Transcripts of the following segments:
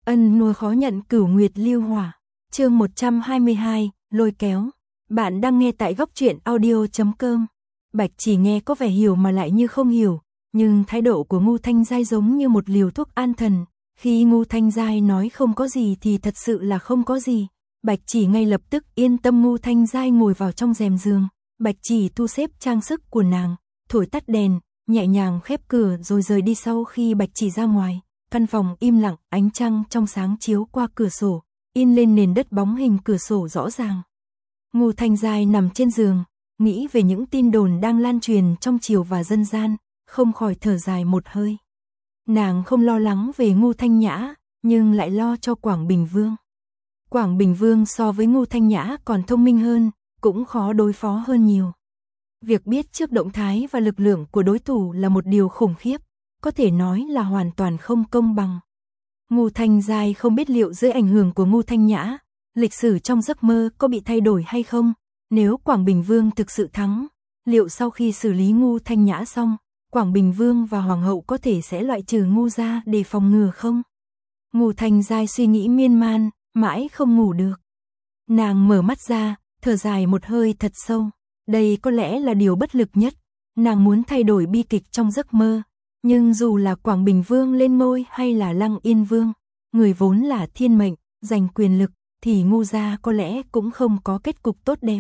Ân nuôi khó nhận cửu nguyệt lưu hỏa. Chương 122, lôi kéo. Bạn đang nghe tại góc truyện audio.com. Bạch Chỉ nghe có vẻ hiểu mà lại như không hiểu, nhưng thái độ của Ngô Thanh Giai giống như một liều thuốc an thần. Khi Ngô Thanh Giai nói không có gì thì thật sự là không có gì. Bạch Chỉ ngay lập tức yên tâm. Ngô Thanh Giai ngồi vào trong rèm giường. Bạch Chỉ thu xếp trang sức của nàng, thổi tắt đèn, nhẹ nhàng khép cửa rồi rời đi. Sau khi Bạch Chỉ ra ngoài, căn phòng im lặng, ánh trăng trong sáng chiếu qua cửa sổ, in lên nền đất bóng hình cửa sổ rõ ràng. Ngô Thanh Giai nằm trên giường, nghĩ về những tin đồn đang lan truyền trong triều và dân gian, không khỏi thở dài một hơi. Nàng không lo lắng về Ngô Thanh Nhã, nhưng lại lo cho Quảng Bình Vương. Quảng Bình Vương so với Ngô Thanh Nhã còn thông minh hơn, cũng khó đối phó hơn nhiều. Việc biết trước động thái và lực lượng của đối thủ là một điều khủng khiếp, có thể nói là hoàn toàn không công bằng. Ngô Thanh Giai không biết liệu dưới ảnh hưởng của Ngô Thanh Nhã, lịch sử trong giấc mơ có bị thay đổi hay không. Nếu Quảng Bình Vương thực sự thắng, liệu sau khi xử lý Ngô Thanh Nhã xong, Quảng Bình Vương và Hoàng hậu có thể sẽ loại trừ Ngô gia để phòng ngừa không? Ngô Thanh Giai suy nghĩ miên man, mãi không ngủ được. Nàng mở mắt ra, thở dài một hơi thật sâu. Đây có lẽ là điều bất lực nhất. Nàng muốn thay đổi bi kịch trong giấc mơ. Nhưng dù là Quảng Bình Vương lên ngôi hay là Lăng Yên Vương, người vốn là thiên mệnh, giành quyền lực, thì Ngô gia có lẽ cũng không có kết cục tốt đẹp.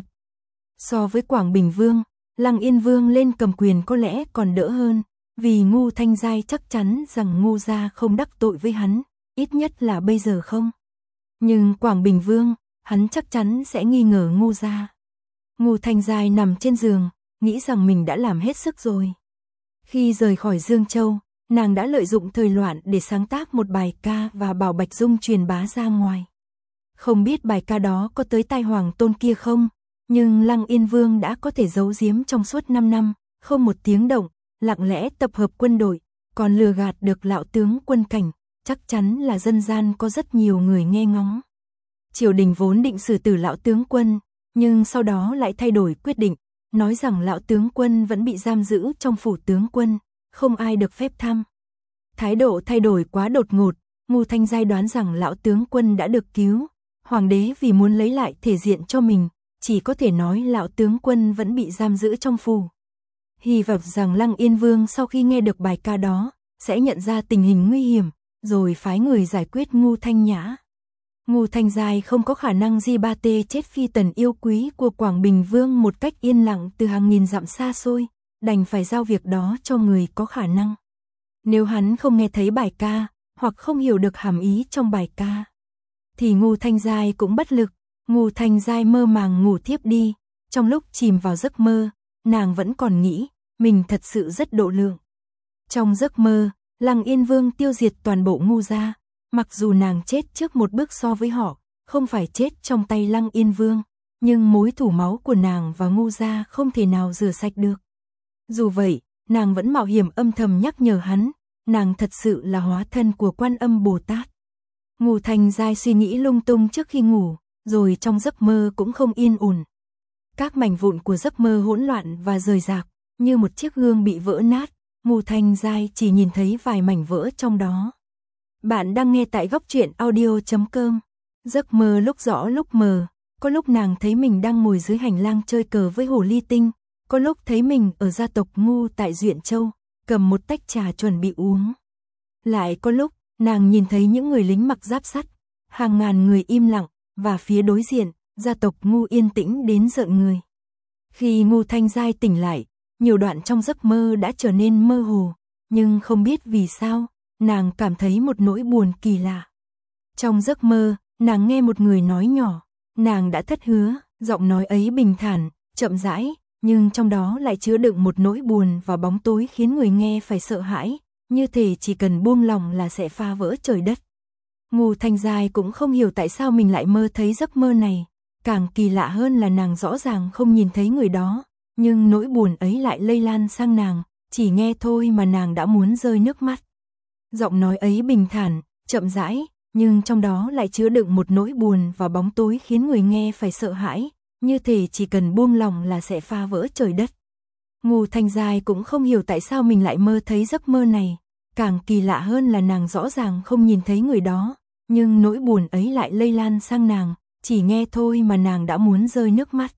So với Quảng Bình Vương, Lăng Yên Vương lên cầm quyền có lẽ còn đỡ hơn, vì Ngô Thanh Giai chắc chắn rằng Ngô gia không đắc tội với hắn, ít nhất là bây giờ không. Nhưng Quảng Bình Vương, hắn chắc chắn sẽ nghi ngờ Ngô gia. Ngô Thanh Giai nằm trên giường, nghĩ rằng mình đã làm hết sức rồi. Khi rời khỏi Dương Châu, nàng đã lợi dụng thời loạn để sáng tác một bài ca và bảo Bạch Dung truyền bá ra ngoài. Không biết bài ca đó có tới tai Hoàng tôn kia không, nhưng Lăng Yên Vương đã có thể giấu giếm trong suốt 5 năm, không một tiếng động, lặng lẽ tập hợp quân đội, còn lừa gạt được lão tướng Quân Cảnh, chắc chắn là dân gian có rất nhiều người nghe ngóng. Triều đình vốn định xử tử lão tướng Quân, nhưng sau đó lại thay đổi quyết định, nói rằng lão tướng Quân vẫn bị giam giữ trong phủ tướng quân, không ai được phép thăm. Thái độ thay đổi quá đột ngột, Ngô Thanh Giai đoán rằng lão tướng Quân đã được cứu. Hoàng đế vì muốn lấy lại thể diện cho mình, chỉ có thể nói lão tướng Quân vẫn bị giam giữ trong phủ. Hy vọng rằng Lăng Yên Vương sau khi nghe được bài ca đó, sẽ nhận ra tình hình nguy hiểm, rồi phái người giải quyết Ngô Thanh Nhã. Ngô Thanh Giai không có khả năng Di Ba Tê chết phi tần yêu quý của Quảng Bình Vương một cách yên lặng từ hàng nghìn dặm xa xôi, đành phải giao việc đó cho người có khả năng. Nếu hắn không nghe thấy bài ca, hoặc không hiểu được hàm ý trong bài ca, thì Ngô Thanh Giai cũng bất lực. Ngô Thanh Giai mơ màng ngủ thiếp đi. Trong lúc chìm vào giấc mơ, nàng vẫn còn nghĩ, mình thật sự rất độ lượng. Trong giấc mơ, Lăng Yên Vương tiêu diệt toàn bộ Ngô gia. Mặc dù nàng chết trước một bước so với họ, không phải chết trong tay Lăng Yên Vương, nhưng mối thù máu của nàng và Ngô gia không thể nào rửa sạch được. Dù vậy, nàng vẫn mạo hiểm âm thầm nhắc nhở hắn, nàng thật sự là hóa thân của Quan Âm Bồ Tát. Ngô Thanh Giai suy nghĩ lung tung trước khi ngủ, rồi trong giấc mơ cũng không yên ổn. Các mảnh vụn của giấc mơ hỗn loạn và rời rạc, như một chiếc gương bị vỡ nát, Ngô Thanh Giai chỉ nhìn thấy vài mảnh vỡ trong đó. Bạn đang nghe tại góc truyện audio.com. Giấc mơ lúc rõ lúc mờ, có lúc nàng thấy mình đang ngồi dưới hành lang chơi cờ với hồ ly tinh, có lúc thấy mình ở gia tộc Ngô tại Duyện Châu, cầm một tách trà chuẩn bị uống. Lại có lúc, nàng nhìn thấy những người lính mặc giáp sắt, hàng ngàn người im lặng, và phía đối diện, gia tộc Ngô yên tĩnh đến rợn người. Khi Ngô Thanh Giai tỉnh lại, nhiều đoạn trong giấc mơ đã trở nên mơ hồ, nhưng không biết vì sao, nàng cảm thấy một nỗi buồn kỳ lạ. Trong giấc mơ, nàng nghe một người nói nhỏ, nàng đã thất hứa, giọng nói ấy bình thản, chậm rãi, nhưng trong đó lại chứa đựng một nỗi buồn và bóng tối khiến người nghe phải sợ hãi, như thể chỉ cần buông lòng là sẽ phá vỡ trời đất. Ngô Thanh Giai cũng không hiểu tại sao mình lại mơ thấy giấc mơ này, càng kỳ lạ hơn là nàng rõ ràng không nhìn thấy người đó, nhưng nỗi buồn ấy lại lây lan sang nàng, chỉ nghe thôi mà nàng đã muốn rơi nước mắt. Giọng nói ấy bình thản, chậm rãi, nhưng trong đó lại chứa đựng một nỗi buồn và bóng tối khiến người nghe phải sợ hãi, như thể chỉ cần buông lòng là sẽ phá vỡ trời đất. Ngô Thanh Giai cũng không hiểu tại sao mình lại mơ thấy giấc mơ này, càng kỳ lạ hơn là nàng rõ ràng không nhìn thấy người đó, nhưng nỗi buồn ấy lại lây lan sang nàng, chỉ nghe thôi mà nàng đã muốn rơi nước mắt.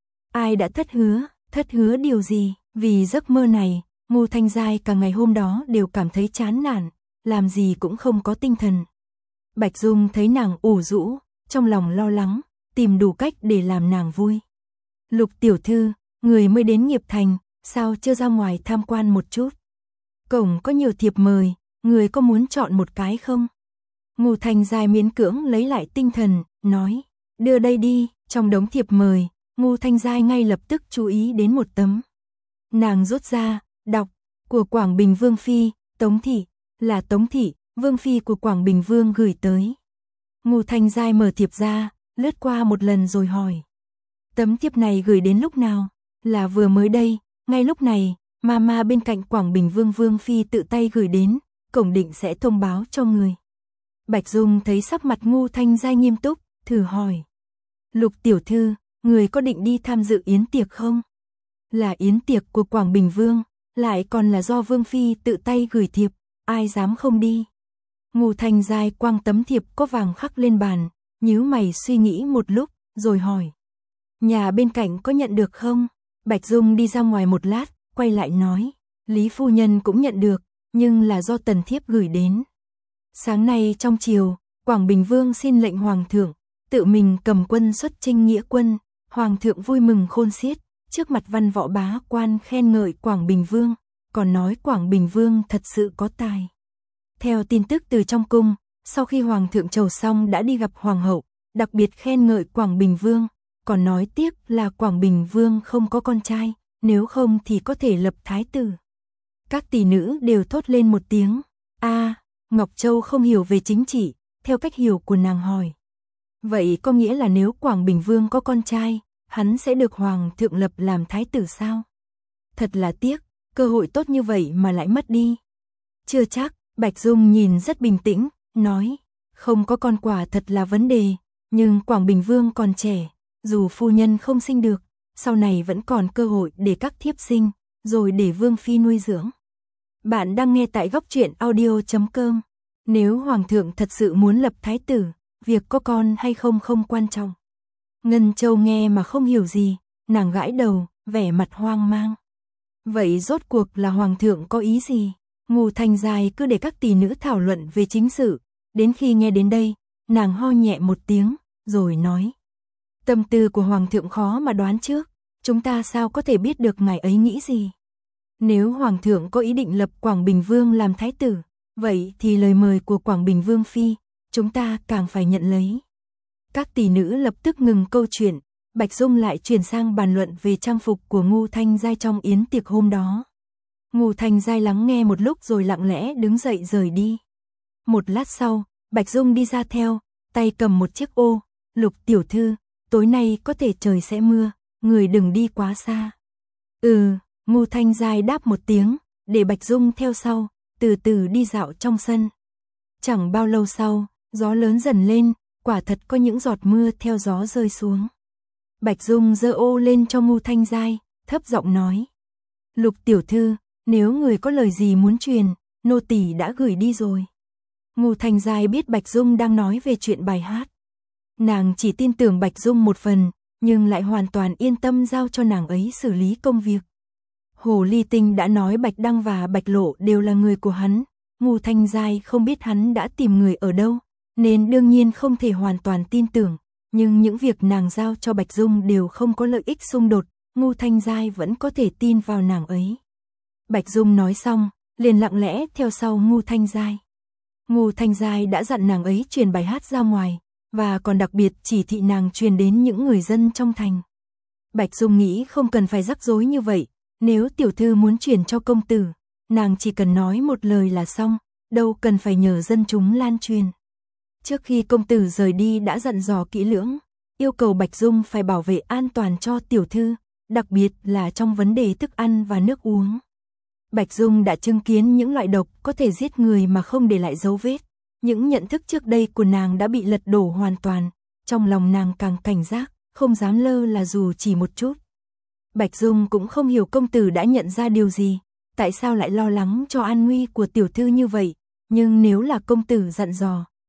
Ai đã thất hứa điều gì? Vì giấc mơ này, Ngô Thanh Giai cả ngày hôm đó đều cảm thấy chán nản, làm gì cũng không có tinh thần. Bạch Dung thấy nàng ủ rũ, trong lòng lo lắng, tìm đủ cách để làm nàng vui. Lục tiểu thư, người mới đến Nghiệp Thành, sao chưa ra ngoài tham quan một chút? Cổng có nhiều thiệp mời, người có muốn chọn một cái không? Ngô Thanh Giai miễn cưỡng lấy lại tinh thần, nói, đưa đây đi. Trong đống thiệp mời, Ngô Thanh Giai ngay lập tức chú ý đến một tấm. Nàng rút ra, đọc, của Quảng Bình Vương Phi, Tống Thị, là Tống Thị, Vương Phi của Quảng Bình Vương gửi tới. Ngô Thanh Giai mở thiệp ra, lướt qua một lần rồi hỏi. Tấm thiệp này gửi đến lúc nào? Là vừa mới đây, ngay lúc này, Mama bên cạnh Quảng Bình Vương Vương Phi tự tay gửi đến, cổng định sẽ thông báo cho người. Bạch Dung thấy sắc mặt Ngô Thanh Giai nghiêm túc, thử hỏi. Lục tiểu thư, người có định đi tham dự yến tiệc không? Là yến tiệc của Quảng Bình Vương, lại còn là do Vương Phi tự tay gửi thiệp, ai dám không đi? Ngô Thanh Giai quăng tấm thiệp có vàng khắc lên bàn, nhíu mày suy nghĩ một lúc, rồi hỏi. Nhà bên cạnh có nhận được không? Bạch Dung đi ra ngoài một lát, quay lại nói. Lý phu nhân cũng nhận được, nhưng là do tần thiếp gửi đến. Sáng nay trong chiều, Quảng Bình Vương xin lệnh Hoàng thượng, tự mình cầm quân xuất chinh nghĩa quân. Hoàng thượng vui mừng khôn xiết, trước mặt văn võ bá quan khen ngợi Quảng Bình Vương, còn nói Quảng Bình Vương thật sự có tài. Theo tin tức từ trong cung, sau khi Hoàng thượng chầu xong đã đi gặp Hoàng hậu, đặc biệt khen ngợi Quảng Bình Vương, còn nói tiếc là Quảng Bình Vương không có con trai, nếu không thì có thể lập thái tử. Các tỷ nữ đều thốt lên một tiếng, Ngọc Châu không hiểu về chính trị, theo cách hiểu của nàng hỏi. Vậy có nghĩa là nếu Quảng Bình Vương có con trai, hắn sẽ được Hoàng thượng lập làm thái tử sao? Thật là tiếc, cơ hội tốt như vậy mà lại mất đi. Chưa chắc, Bạch Dung nhìn rất bình tĩnh, nói, không có con quả thật là vấn đề, nhưng Quảng Bình Vương còn trẻ, dù phu nhân không sinh được, sau này vẫn còn cơ hội để các thiếp sinh, rồi để Vương Phi nuôi dưỡng. Bạn đang nghe tại Góc Truyện Audio.com. Nếu Hoàng thượng thật sự muốn lập thái tử, việc có con hay không không quan trọng. Ngân Châu nghe mà không hiểu gì, nàng gãi đầu, vẻ mặt hoang mang. Vậy rốt cuộc là Hoàng thượng có ý gì? Ngô Thanh Giai cứ để các tỷ nữ thảo luận về chính sự, đến khi nghe đến đây, nàng ho nhẹ một tiếng, rồi nói. Tâm tư của Hoàng thượng khó mà đoán trước, chúng ta sao có thể biết được ngài ấy nghĩ gì? Nếu Hoàng thượng có ý định lập Quảng Bình Vương làm thái tử, vậy thì lời mời của Quảng Bình Vương Phi, chúng ta càng phải nhận lấy. Các tỷ nữ lập tức ngừng câu chuyện, Bạch Dung lại chuyển sang bàn luận về trang phục của Ngô Thanh Giai trong yến tiệc hôm đó. Ngô Thanh Giai lắng nghe một lúc rồi lặng lẽ đứng dậy rời đi. Một lát sau, Bạch Dung đi ra theo, tay cầm một chiếc ô, Lục tiểu thư, tối nay có thể trời sẽ mưa, người đừng đi quá xa. Ngô Thanh Giai đáp một tiếng, để Bạch Dung theo sau, từ từ đi dạo trong sân. Chẳng bao lâu sau, gió lớn dần lên, quả thật có những giọt mưa theo gió rơi xuống. Bạch Dung giơ ô lên cho Ngô Thanh Giai, thấp giọng nói. Lục tiểu thư, nếu người có lời gì muốn truyền, nô tỳ đã gửi đi rồi. Ngô Thanh Giai biết Bạch Dung đang nói về chuyện bài hát. Nàng chỉ tin tưởng Bạch Dung một phần, nhưng lại hoàn toàn yên tâm giao cho nàng ấy xử lý công việc. Hồ Ly Tinh đã nói Bạch Đăng và Bạch Lộ đều là người của hắn, Ngô Thanh Giai không biết hắn đã tìm người ở đâu, nên đương nhiên không thể hoàn toàn tin tưởng, nhưng những việc nàng giao cho Bạch Dung đều không có lợi ích xung đột, Ngô Thanh Giai vẫn có thể tin vào nàng ấy. Bạch Dung nói xong, liền lặng lẽ theo sau Ngô Thanh Giai. Ngô Thanh Giai đã dặn nàng ấy truyền bài hát ra ngoài, và còn đặc biệt chỉ thị nàng truyền đến những người dân trong thành. Bạch Dung nghĩ không cần phải rắc rối như vậy, nếu tiểu thư muốn truyền cho công tử, nàng chỉ cần nói một lời là xong, đâu cần phải nhờ dân chúng lan truyền. Trước khi công tử rời đi đã dặn dò kỹ lưỡng, yêu cầu Bạch Dung phải bảo vệ an toàn cho tiểu thư, đặc biệt là trong vấn đề thức ăn và nước uống. Bạch Dung đã chứng kiến những loại độc có thể giết người mà không để lại dấu vết. Những nhận thức trước đây của nàng đã bị lật đổ hoàn toàn, trong lòng nàng càng cảnh giác, không dám lơ là dù chỉ một chút. Bạch Dung cũng không hiểu công tử đã nhận ra điều gì, tại sao lại lo lắng cho an nguy của tiểu thư như vậy, nhưng nếu là công tử dặn dò,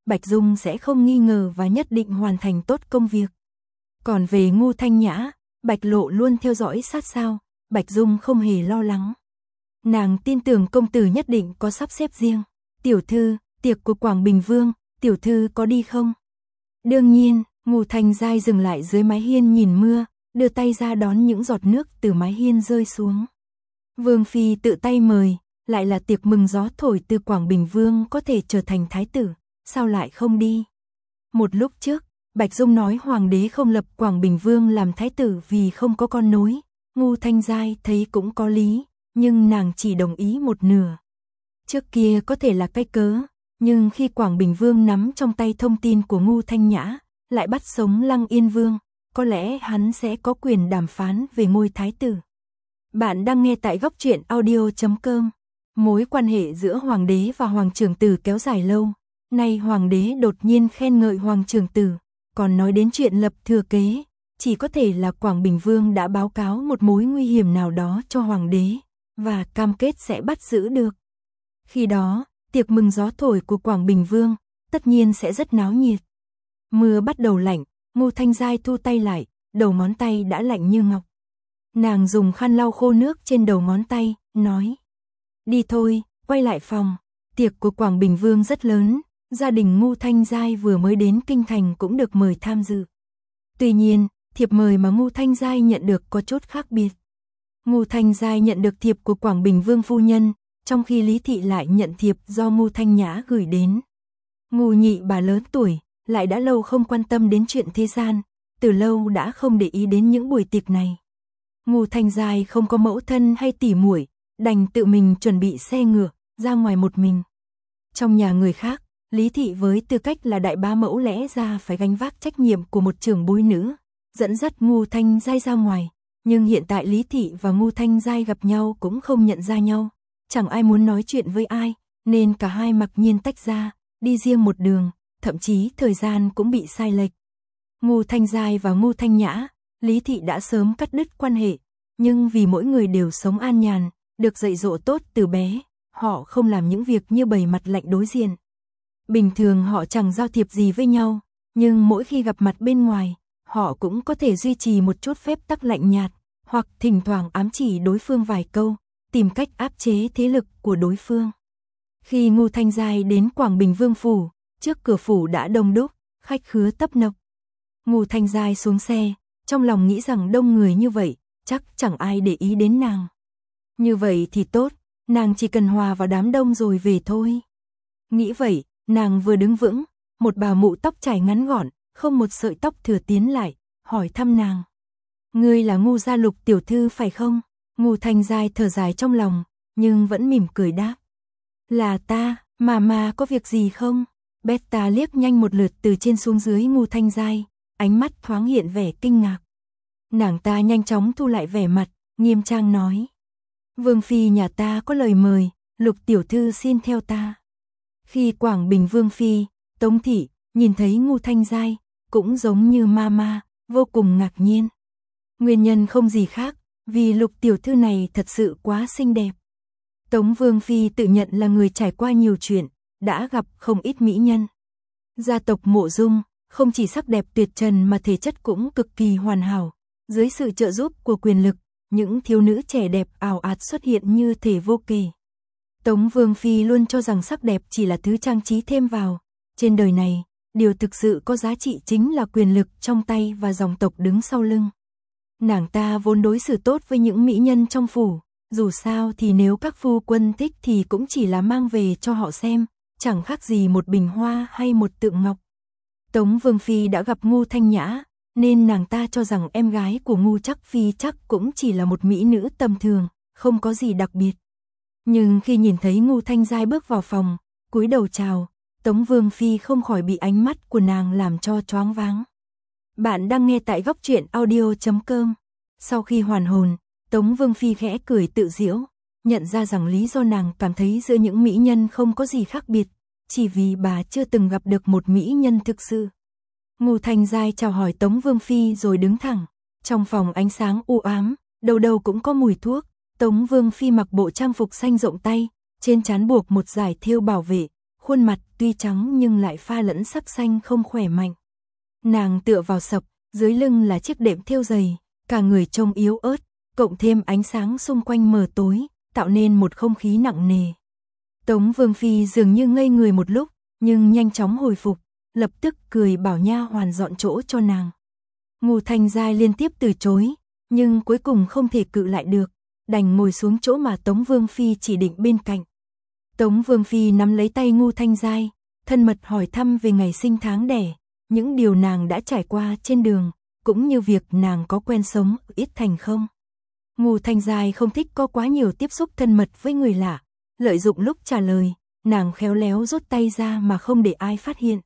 Bạch Dung sẽ không nghi ngờ và nhất định hoàn thành tốt công việc. Còn về Ngô Thanh Nhã, Bạch Lộ luôn theo dõi sát sao, Bạch Dung không hề lo lắng. Nàng tin tưởng công tử nhất định có sắp xếp riêng. Tiểu thư, tiệc của Quảng Bình Vương, tiểu thư có đi không? Đương nhiên, Ngô Thanh Giai dừng lại dưới mái hiên nhìn mưa, đưa tay ra đón những giọt nước từ mái hiên rơi xuống. Vương phi tự tay mời, lại là tiệc mừng gió thổi từ Quảng Bình Vương có thể trở thành thái tử, sao lại không đi? Một lúc trước, Bạch Dung nói hoàng đế không lập Quảng Bình Vương làm thái tử vì không có con nối. Ngô Thanh Giai thấy cũng có lý, nhưng nàng chỉ đồng ý một nửa. Trước kia có thể là cái cớ, nhưng khi Quảng Bình Vương nắm trong tay thông tin của Ngô Thanh Nhã, lại bắt sống Lăng Yên Vương, có lẽ hắn sẽ có quyền đàm phán về ngôi thái tử. Bạn đang nghe tại góc truyện audio.com. Mối quan hệ giữa hoàng đế và hoàng trưởng tử kéo dài lâu, nay hoàng đế đột nhiên khen ngợi hoàng trưởng tử, còn nói đến chuyện lập thừa kế, chỉ có thể là Quảng Bình Vương đã báo cáo một mối nguy hiểm nào đó cho hoàng đế, và cam kết sẽ bắt giữ được. Khi đó, tiệc mừng gió thổi của Quảng Bình Vương, tất nhiên sẽ rất náo nhiệt. Mưa bắt đầu lạnh, Ngô Thanh Giai thu tay lại, đầu ngón tay đã lạnh như ngọc. Nàng dùng khăn lau khô nước trên đầu ngón tay, nói: đi thôi, quay lại phòng. Tiệc của Quảng Bình Vương rất lớn, gia đình Ngô Thanh Giai vừa mới đến kinh thành cũng được mời tham dự. Tuy nhiên, thiệp mời mà Ngô Thanh Giai nhận được có chút khác biệt. Ngô Thanh Giai nhận được thiệp của Quảng Bình Vương phu nhân, trong khi Lý Thị lại nhận thiệp do Ngô Thanh Nhã gửi đến. Ngô nhị bà lớn tuổi, lại đã lâu không quan tâm đến chuyện thế gian, từ lâu đã không để ý đến những buổi tiệc này. Ngô Thanh Giai không có mẫu thân hay tỉ muội, đành tự mình chuẩn bị xe ngựa, ra ngoài một mình. Trong nhà người khác, Lý Thị với tư cách là đại bá mẫu lẽ ra phải gánh vác trách nhiệm của một trưởng bối nữ, dẫn dắt Ngô Thanh Giai ra ngoài. Nhưng hiện tại Lý Thị và Ngô Thanh Giai gặp nhau cũng không nhận ra nhau, chẳng ai muốn nói chuyện với ai, nên cả hai mặc nhiên tách ra, đi riêng một đường, thậm chí thời gian cũng bị sai lệch. Ngô Thanh Giai và Ngô Thanh Nhã, Lý Thị đã sớm cắt đứt quan hệ, nhưng vì mỗi người đều sống an nhàn, được dạy dỗ tốt từ bé, họ không làm những việc như bày mặt lạnh đối diện. Bình thường họ chẳng giao thiệp gì với nhau, nhưng mỗi khi gặp mặt bên ngoài, họ cũng có thể duy trì một chút phép tắc lạnh nhạt, hoặc thỉnh thoảng ám chỉ đối phương vài câu, tìm cách áp chế thế lực của đối phương. Khi Ngô Thanh Giai đến Quảng Bình Vương phủ, trước cửa phủ đã đông đúc, khách khứa tấp nập. Ngô Thanh Giai xuống xe, trong lòng nghĩ rằng đông người như vậy, chắc chẳng ai để ý đến nàng. Như vậy thì tốt, nàng chỉ cần hòa vào đám đông rồi về thôi. Nghĩ vậy, nàng vừa đứng vững, một bà mụ tóc chải ngắn gọn, không một sợi tóc thừa tiến lại, hỏi thăm nàng. Ngươi là Ngô gia Lục tiểu thư phải không? Ngô Thanh Giai thở dài trong lòng, nhưng vẫn mỉm cười đáp. Là ta, mà có việc gì không? Beta liếc nhanh một lượt từ trên xuống dưới Ngô Thanh Giai, ánh mắt thoáng hiện vẻ kinh ngạc. Nàng ta nhanh chóng thu lại vẻ mặt, nghiêm trang nói. Vương phi nhà ta có lời mời, Lục tiểu thư xin theo ta. Khi Quảng Bình Vương phi, Tống thị, nhìn thấy Ngô Thanh Giai, cũng giống như mama, vô cùng ngạc nhiên. Nguyên nhân không gì khác, vì Lục tiểu thư này thật sự quá xinh đẹp. Tống Vương phi tự nhận là người trải qua nhiều chuyện, đã gặp không ít mỹ nhân. Gia tộc Mộ Dung, không chỉ sắc đẹp tuyệt trần mà thể chất cũng cực kỳ hoàn hảo. Dưới sự trợ giúp của quyền lực, những thiếu nữ trẻ đẹp ào ạt xuất hiện như thể vô kể. Tống Vương phi luôn cho rằng sắc đẹp chỉ là thứ trang trí thêm vào. Trên đời này, điều thực sự có giá trị chính là quyền lực trong tay và dòng tộc đứng sau lưng. Nàng ta vốn đối xử tốt với những mỹ nhân trong phủ, dù sao thì nếu các phu quân thích thì cũng chỉ là mang về cho họ xem, chẳng khác gì một bình hoa hay một tượng ngọc. Tống Vương phi đã gặp Ngô Thanh Nhã, nên nàng ta cho rằng em gái của Ngô Chắc phi chắc cũng chỉ là một mỹ nữ tầm thường, không có gì đặc biệt. Nhưng khi nhìn thấy Ngô Thanh Giai bước vào phòng, cúi đầu chào, Tống Vương phi không khỏi bị ánh mắt của nàng làm cho choáng váng. Bạn đang nghe tại góc truyện audio.com. Sau khi hoàn hồn, Tống Vương phi khẽ cười tự giễu, nhận ra rằng lý do nàng cảm thấy giữa những mỹ nhân không có gì khác biệt, chỉ vì bà chưa từng gặp được một mỹ nhân thực sự. Ngô Thanh Giai chào hỏi Tống Vương phi rồi đứng thẳng. Trong phòng ánh sáng u ám, đầu đầu cũng có mùi thuốc. Tống Vương phi mặc bộ trang phục xanh rộng tay, trên trán buộc một dải thêu bảo vệ, khuôn mặt tuy trắng nhưng lại pha lẫn sắc xanh không khỏe mạnh. Nàng tựa vào sập, dưới lưng là chiếc đệm thêu dày, cả người trông yếu ớt, cộng thêm ánh sáng xung quanh mờ tối, tạo nên một không khí nặng nề. Tống Vương Phi dường như ngây người một lúc, nhưng nhanh chóng hồi phục, lập tức cười bảo nha hoàn dọn chỗ cho nàng. Ngô Thanh Giai liên tiếp từ chối, nhưng cuối cùng không thể cự lại được, đành ngồi xuống chỗ mà Tống Vương Phi chỉ định bên cạnh. Tống Vương Phi nắm lấy tay Ngô Thanh Giai, thân mật hỏi thăm về ngày sinh tháng đẻ, những điều nàng đã trải qua trên đường, cũng như việc nàng có quen sống ở Yết Thành không. Ngô Thanh Giai không thích có quá nhiều tiếp xúc thân mật với người lạ, lợi dụng lúc trả lời, nàng khéo léo rút tay ra mà không để ai phát hiện.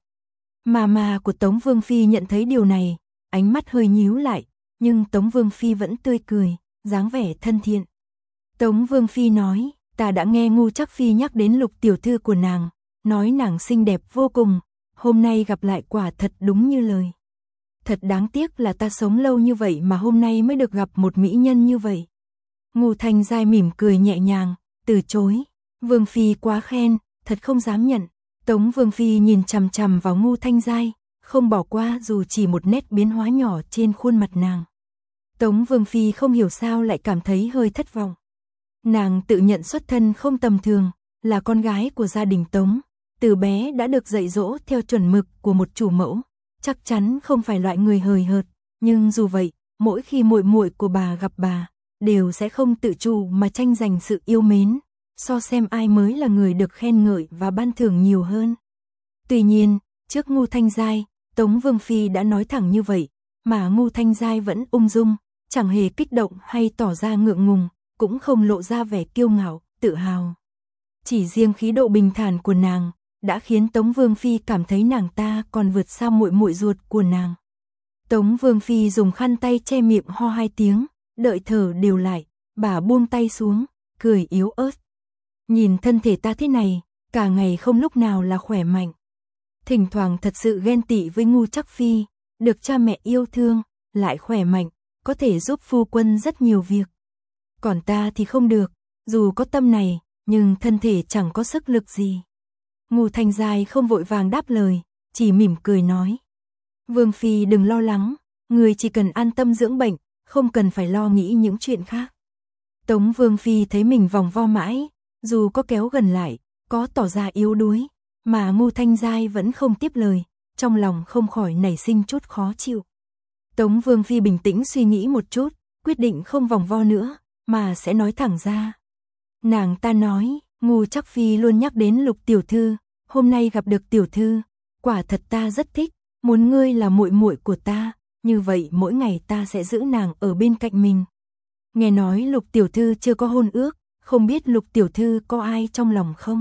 Mà của Tống Vương Phi nhận thấy điều này, ánh mắt hơi nhíu lại, nhưng Tống Vương Phi vẫn tươi cười, dáng vẻ thân thiện. Tống Vương Phi nói, ta đã nghe Ngô Trác Phi nhắc đến Lục tiểu thư của nàng, nói nàng xinh đẹp vô cùng, hôm nay gặp lại quả thật đúng như lời. Thật đáng tiếc là ta sống lâu như vậy mà hôm nay mới được gặp một mỹ nhân như vậy. Ngô Thanh Giai mỉm cười nhẹ nhàng, từ chối. Vương Phi quá khen, thật không dám nhận. Tống Vương Phi nhìn chằm chằm vào Ngô Thanh Giai, không bỏ qua dù chỉ một nét biến hóa nhỏ trên khuôn mặt nàng. Tống Vương Phi không hiểu sao lại cảm thấy hơi thất vọng. Nàng tự nhận xuất thân không tầm thường, là con gái của gia đình Tống, từ bé đã được dạy dỗ theo chuẩn mực của một chủ mẫu, chắc chắn không phải loại người hời hợt, nhưng dù vậy, mỗi khi muội muội của bà gặp bà, đều sẽ không tự chủ mà tranh giành sự yêu mến, so xem ai mới là người được khen ngợi và ban thưởng nhiều hơn. Tuy nhiên, trước Ngô Thanh Giai, Tống Vương Phi đã nói thẳng như vậy, mà Ngô Thanh Giai vẫn ung dung, chẳng hề kích động hay tỏ ra ngượng ngùng, cũng không lộ ra vẻ kiêu ngạo, tự hào. Chỉ riêng khí độ bình thản của nàng đã khiến Tống Vương Phi cảm thấy nàng ta còn vượt xa muội muội ruột của nàng. Tống Vương Phi dùng khăn tay che miệng ho 2 tiếng, đợi thở đều lại, bà buông tay xuống, cười yếu ớt. Nhìn thân thể ta thế này, cả ngày không lúc nào là khỏe mạnh. Thỉnh thoảng thật sự ghen tị với Ngô Trác Phi, được cha mẹ yêu thương, lại khỏe mạnh, có thể giúp phu quân rất nhiều việc. Còn ta thì không được, dù có tâm này, nhưng thân thể chẳng có sức lực gì. Ngô Thanh Giai không vội vàng đáp lời, chỉ mỉm cười nói. Vương Phi đừng lo lắng, người chỉ cần an tâm dưỡng bệnh, không cần phải lo nghĩ những chuyện khác. Tống Vương Phi thấy mình vòng vo mãi, dù có kéo gần lại, có tỏ ra yếu đuối, mà Ngô Thanh Giai vẫn không tiếp lời, trong lòng không khỏi nảy sinh chút khó chịu. Tống Vương Phi bình tĩnh suy nghĩ một chút, quyết định không vòng vo nữa, mà sẽ nói thẳng ra. Nàng ta nói, Ngô Trác Phi luôn nhắc đến Lục tiểu thư, hôm nay gặp được tiểu thư, quả thật ta rất thích, muốn ngươi là muội muội của ta, như vậy mỗi ngày ta sẽ giữ nàng ở bên cạnh mình. Nghe nói Lục tiểu thư chưa có hôn ước, không biết Lục tiểu thư có ai trong lòng không?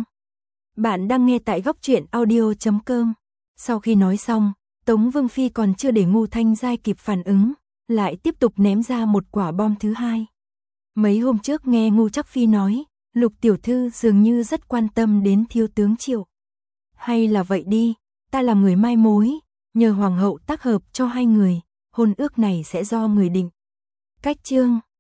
Bạn đang nghe tại Góc Truyện Audio.com. Sau khi nói xong, Tống Vương Phi còn chưa để Ngô Thanh Giai kịp phản ứng, lại tiếp tục ném ra một quả bom thứ hai. Mấy hôm trước nghe Ngô Trác Phi nói, Lục tiểu thư dường như rất quan tâm đến thiếu tướng Triệu. Hay là vậy đi, ta làm người mai mối, nhờ hoàng hậu tác hợp cho hai người, hôn ước này sẽ do người định. Cách chương